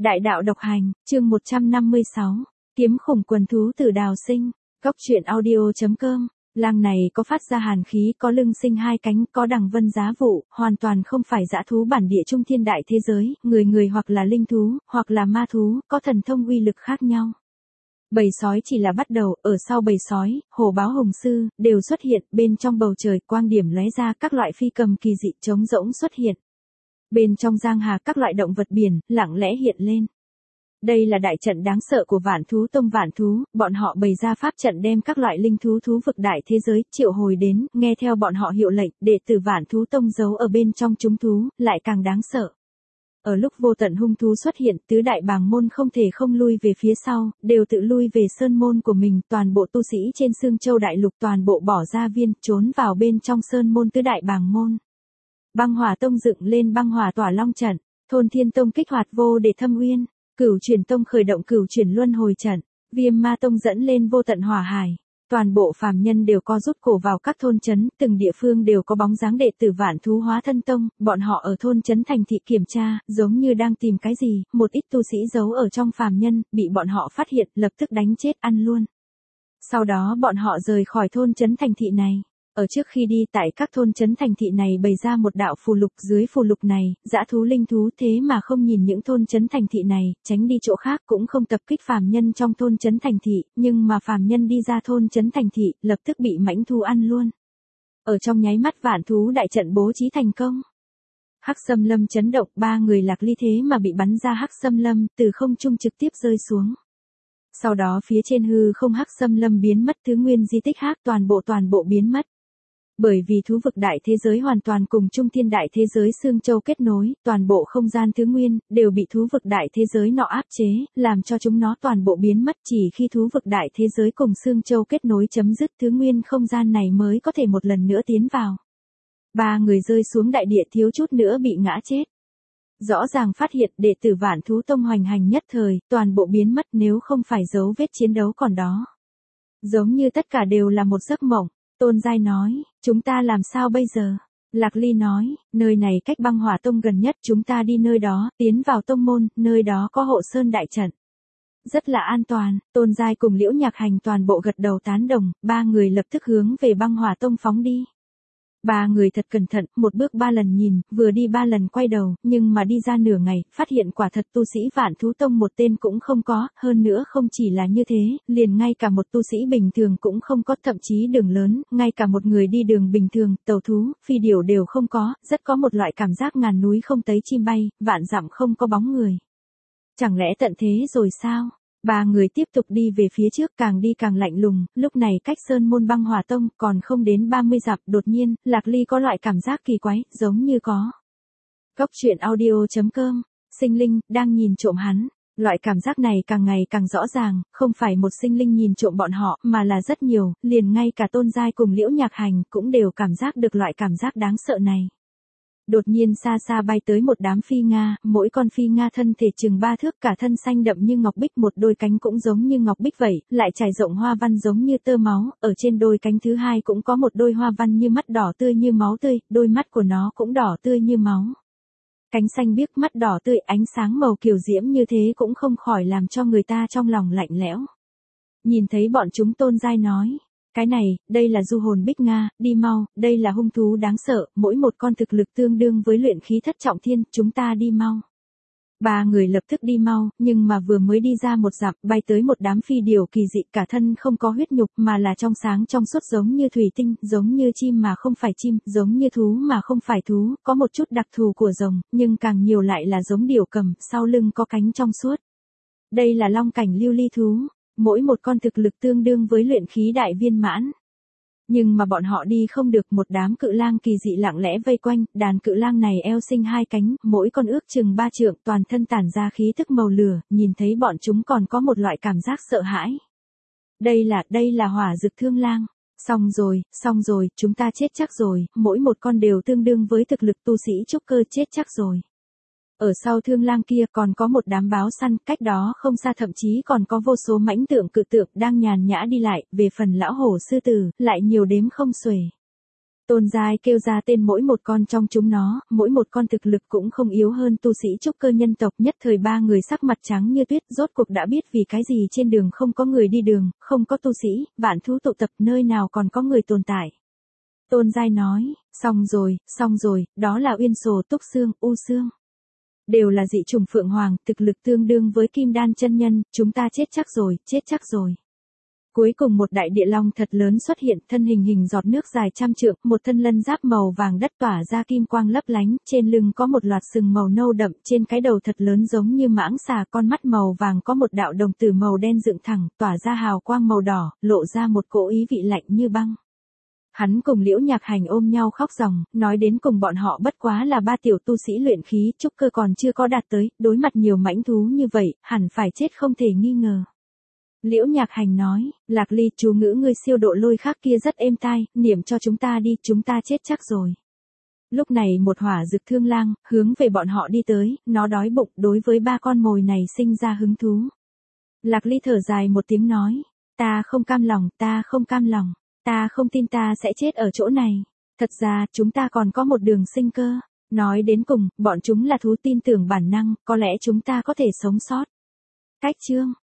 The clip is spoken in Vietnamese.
Đại đạo độc hành, chương 156. Kiếm khủng quần thú từ đào sinh. Góc truyện audio.com. Lang này có phát ra hàn khí, có lưng sinh hai cánh, có đằng vân giá vụ, hoàn toàn không phải dã thú bản địa trung thiên đại thế giới, người hoặc là linh thú, hoặc là ma thú, có thần thông uy lực khác nhau. Bầy sói chỉ là bắt đầu, ở sau bầy sói, hổ báo hùng sư, đều xuất hiện, bên trong bầu trời quang điểm lóe ra các loại phi cầm kỳ dị trống rỗng xuất hiện. Bên trong giang hà các loại động vật biển, lặng lẽ hiện lên. Đây là đại trận đáng sợ của Vạn Thú Tông Vạn Thú, bọn họ bày ra pháp trận đem các loại linh thú thú vực đại thế giới triệu hồi đến, nghe theo bọn họ hiệu lệnh, đệ tử Vạn Thú Tông giấu ở bên trong chúng thú, lại càng đáng sợ. Ở lúc vô tận hung thú xuất hiện, tứ đại bàng môn không thể không lui về phía sau, đều tự lui về sơn môn của mình, toàn bộ tu sĩ trên Sương Châu đại lục toàn bộ bỏ ra viên, trốn vào bên trong sơn môn tứ đại bàng môn. Băng Hỏa Tông dựng lên Băng Hỏa Tỏa Long trận, Thôn Thiên Tông kích hoạt Vô Để Thâm Uyên, Cửu Truyền Tông khởi động Cửu Truyền Luân Hồi trận, Viêm Ma Tông dẫn lên Vô Tận Hỏa Hải. Toàn bộ phàm nhân đều có rút cổ vào các thôn trấn, từng địa phương đều có bóng dáng đệ tử Vạn Thú Hóa Thân Tông, bọn họ ở thôn trấn thành thị kiểm tra, giống như đang tìm cái gì, một ít tu sĩ giấu ở trong phàm nhân, bị bọn họ phát hiện, lập tức đánh chết ăn luôn. Sau đó bọn họ rời khỏi thôn trấn thành thị này. Ở trước khi đi tại các thôn trấn thành thị này bày ra một đạo phù lục, dưới phù lục này, dã thú linh thú thế mà không nhìn những thôn trấn thành thị này, tránh đi chỗ khác cũng không tập kích phàm nhân trong thôn trấn thành thị, nhưng mà phàm nhân đi ra thôn trấn thành thị, lập tức bị mãnh thú ăn luôn. Ở trong nháy mắt Vạn Thú đại trận bố trí thành công. Hắc Xâm Lâm chấn động, ba người Lạc Ly thế mà bị bắn ra Hắc Xâm Lâm, từ không trung trực tiếp rơi xuống. Sau đó phía trên hư không Hắc Xâm Lâm biến mất, thứ nguyên di tích khác toàn bộ biến mất. Bởi vì thú vực đại thế giới hoàn toàn cùng trung thiên đại thế giới Sương Châu kết nối, toàn bộ không gian thứ nguyên, đều bị thú vực đại thế giới nọ áp chế, làm cho chúng nó toàn bộ biến mất, chỉ khi thú vực đại thế giới cùng Sương Châu kết nối chấm dứt thứ nguyên không gian này mới có thể một lần nữa tiến vào. Ba người rơi xuống đại địa thiếu chút nữa bị ngã chết. Rõ ràng phát hiện đệ tử Vạn Thú Tông hoành hành nhất thời, toàn bộ biến mất nếu không phải dấu vết chiến đấu còn đó. Giống như tất cả đều là một giấc mộng. Tôn Giai nói, chúng ta làm sao bây giờ? Lạc Ly nói, nơi này cách Băng Hỏa Tông gần nhất, chúng ta đi nơi đó, tiến vào tông môn, nơi đó có hộ sơn đại trận. Rất là an toàn, Tôn Giai cùng Liễu Nhạc Hành toàn bộ gật đầu tán đồng, ba người lập tức hướng về Băng Hỏa Tông phóng đi. Ba người thật cẩn thận, một bước ba lần nhìn, vừa đi ba lần quay đầu, nhưng mà đi ra nửa ngày, phát hiện quả thật tu sĩ Vạn Thú Tông một tên cũng không có, hơn nữa không chỉ là như thế, liền ngay cả một tu sĩ bình thường cũng không có, thậm chí đường lớn, ngay cả một người đi đường bình thường, tàu thú, phi điểu đều không có, rất có một loại cảm giác ngàn núi không thấy chim bay, vạn dặm không có bóng người. Chẳng lẽ tận thế rồi sao? Ba người tiếp tục đi về phía trước, càng đi càng lạnh lùng, lúc này cách sơn môn Băng Hỏa Tông còn không đến 30 dặm, đột nhiên, Lạc Ly có loại cảm giác kỳ quái, giống như có. Góc truyện audio.com, sinh linh, đang nhìn trộm hắn. Loại cảm giác này càng ngày càng rõ ràng, không phải một sinh linh nhìn trộm bọn họ, mà là rất nhiều, liền ngay cả Tôn Giai cùng Liễu Nhạc Hành cũng đều cảm giác được loại cảm giác đáng sợ này. Đột nhiên xa xa bay tới một đám phi Nga, mỗi con phi Nga thân thể chừng 3 thước, cả thân xanh đậm như ngọc bích, một đôi cánh cũng giống như ngọc bích vậy, lại trải rộng hoa văn giống như tơ máu, ở trên đôi cánh thứ hai cũng có một đôi hoa văn như mắt đỏ tươi như máu tươi, đôi mắt của nó cũng đỏ tươi như máu. Cánh xanh biếc, mắt đỏ tươi, ánh sáng màu kiều diễm như thế cũng không khỏi làm cho người ta trong lòng lạnh lẽo. Nhìn thấy bọn chúng, Tôn Giai nói. Cái này, đây là du hồn bích Nga, đi mau, đây là hung thú đáng sợ, mỗi một con thực lực tương đương với luyện khí thất trọng thiên, chúng ta đi mau. Ba người lập tức đi mau, nhưng mà vừa mới đi ra một dặm, bay tới một đám phi điểu kỳ dị, cả thân không có huyết nhục mà là trong sáng trong suốt giống như thủy tinh, giống như chim mà không phải chim, giống như thú mà không phải thú, có một chút đặc thù của rồng, nhưng càng nhiều lại là giống điểu cầm, sau lưng có cánh trong suốt. Đây là long cảnh lưu ly thú. Mỗi một con thực lực tương đương với luyện khí đại viên mãn. Nhưng mà bọn họ đi không được, một đám cự lang kỳ dị lặng lẽ vây quanh, đàn cự lang này eo sinh hai cánh, mỗi con ước chừng 3 trượng, toàn thân tản ra khí tức màu lửa, nhìn thấy bọn chúng còn có một loại cảm giác sợ hãi. Đây là Hỏa Dực Thương Lang. Xong rồi, chúng ta chết chắc rồi, mỗi một con đều tương đương với thực lực tu sĩ trúc cơ, chết chắc rồi. Ở sau Thương Lang kia còn có một đám báo săn, cách đó không xa thậm chí còn có vô số mãnh tượng cự tượng đang nhàn nhã đi lại, về phần lão hổ sư tử, lại nhiều đếm không xuể. Tôn Giai kêu ra tên mỗi một con trong chúng nó, mỗi một con thực lực cũng không yếu hơn tu sĩ trúc cơ nhân tộc, nhất thời ba người sắc mặt trắng như tuyết, rốt cuộc đã biết vì cái gì trên đường không có người đi đường, không có tu sĩ, vạn thú tụ tập, nơi nào còn có người tồn tại. Tôn Giai nói, xong rồi, đó là Uyên Sổ, Túc Xương, U Xương. Đều là dị chủng Phượng Hoàng, thực lực tương đương với Kim Đan chân nhân, chúng ta chết chắc rồi. Cuối cùng một đại địa long thật lớn xuất hiện, thân hình giọt nước dài trăm trượng, một thân lân giáp màu vàng đất tỏa ra kim quang lấp lánh, trên lưng có một loạt sừng màu nâu đậm, trên cái đầu thật lớn giống như mãng xà, con mắt màu vàng có một đạo đồng tử màu đen dựng thẳng, tỏa ra hào quang màu đỏ, lộ ra một cỗ ý vị lạnh như băng. Hắn cùng Liễu Nhạc Hành ôm nhau khóc ròng, nói đến cùng bọn họ bất quá là ba tiểu tu sĩ luyện khí, trúc cơ còn chưa có đạt tới, đối mặt nhiều mãnh thú như vậy, hẳn phải chết không thể nghi ngờ. Liễu Nhạc Hành nói, Lạc Ly, chú ngữ ngươi siêu độ lôi khác kia rất êm tai, niệm cho chúng ta đi, chúng ta chết chắc rồi. Lúc này một hỏa dực thương lang, hướng về bọn họ đi tới, nó đói bụng, đối với ba con mồi này sinh ra hứng thú. Lạc Ly thở dài một tiếng nói, ta không cam lòng, ta không tin ta sẽ chết ở chỗ này. Thật ra, chúng ta còn có một đường sinh cơ. Nói đến cùng, bọn chúng là thú tin tưởng bản năng, có lẽ chúng ta có thể sống sót. Cách chương